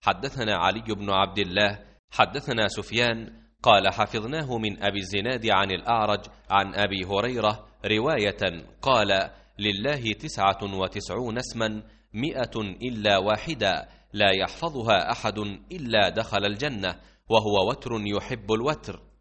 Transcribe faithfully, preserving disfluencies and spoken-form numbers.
حدثنا علي بن عبد الله حدثنا سفيان قال حفظناه من أبي الزناد عن الأعرج عن أبي هريرة رواية قال: لله تسعة وتسعون اسما مئة إلا واحدا لا يحفظها أحد إلا دخل الجنة، وهو وتر يحب الوتر.